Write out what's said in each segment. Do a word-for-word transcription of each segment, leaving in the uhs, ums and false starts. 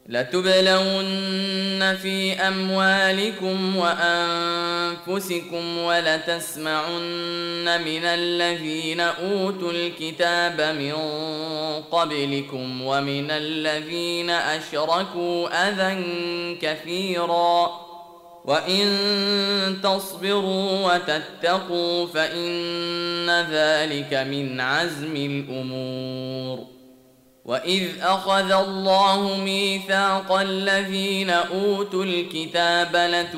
لتبلون في أموالكم وأنفسكم ولتسمعن من الذين أوتوا الكتاب من قبلكم ومن الذين أشركوا أذى كثيرا وإن تصبروا وتتقوا فإن ذلك من عزم الأمور. وإذ أخذ الله ميثاق الذين أوتوا الكتاب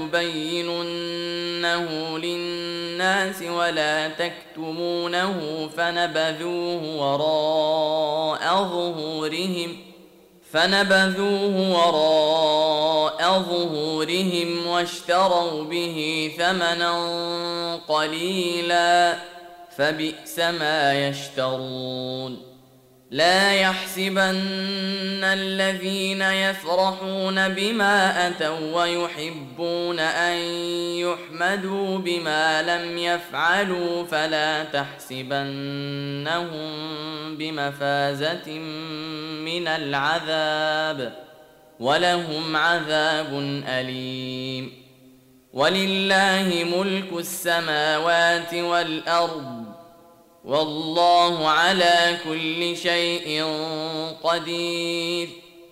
لتبيننه للناس ولا تكتمونه فنبذوه وراء ظهورهم فنبذوه وراء ظهورهم واشتروا به ثمنا قليلا فبئس ما يشترون. لا يحسبن الذين يفرحون بما أتوا ويحبون أن يحمدوا بما لم يفعلوا فلا تحسبنهم بمفازة من العذاب ولهم عذاب أليم. ولله ملك السماوات والأرض والله على كل شيء قدير.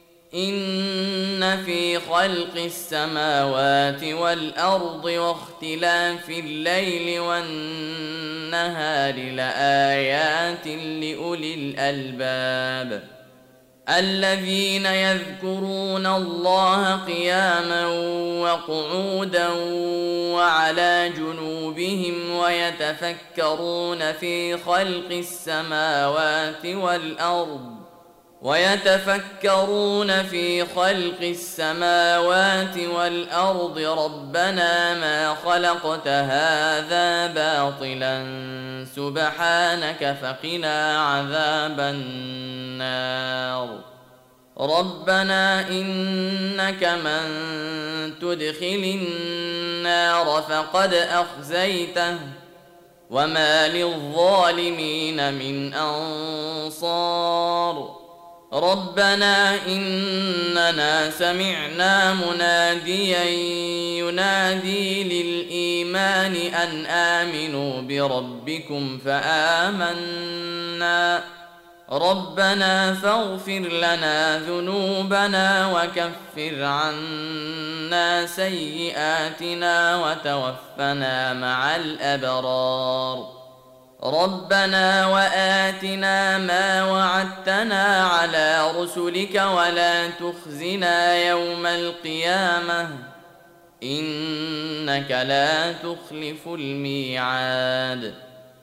إن في خلق السماوات والأرض واختلاف الليل والنهار لآيات لأولي الألباب الذين يذكرون الله قياما وقعودا وعلى جنوبهم ويتفكرون في خلق السماوات والأرض ويتفكرون في خلق السماوات والأرض ربنا ما خلقت هذا باطلا سبحانك فقنا عذاب النار. ربنا إنك من تدخل النار فقد أخزيته وما للظالمين من أنصار. ربنا إننا سمعنا مناديا ينادي للإيمان أن آمنوا بربكم فآمنا ربنا فاغفر لنا ذنوبنا وكفر عنا سيئاتنا وتوفنا مع الأبرار. ربنا وآتنا ما وعدتنا على رسلك ولا تخزنا يوم القيامة إنك لا تخلف الميعاد.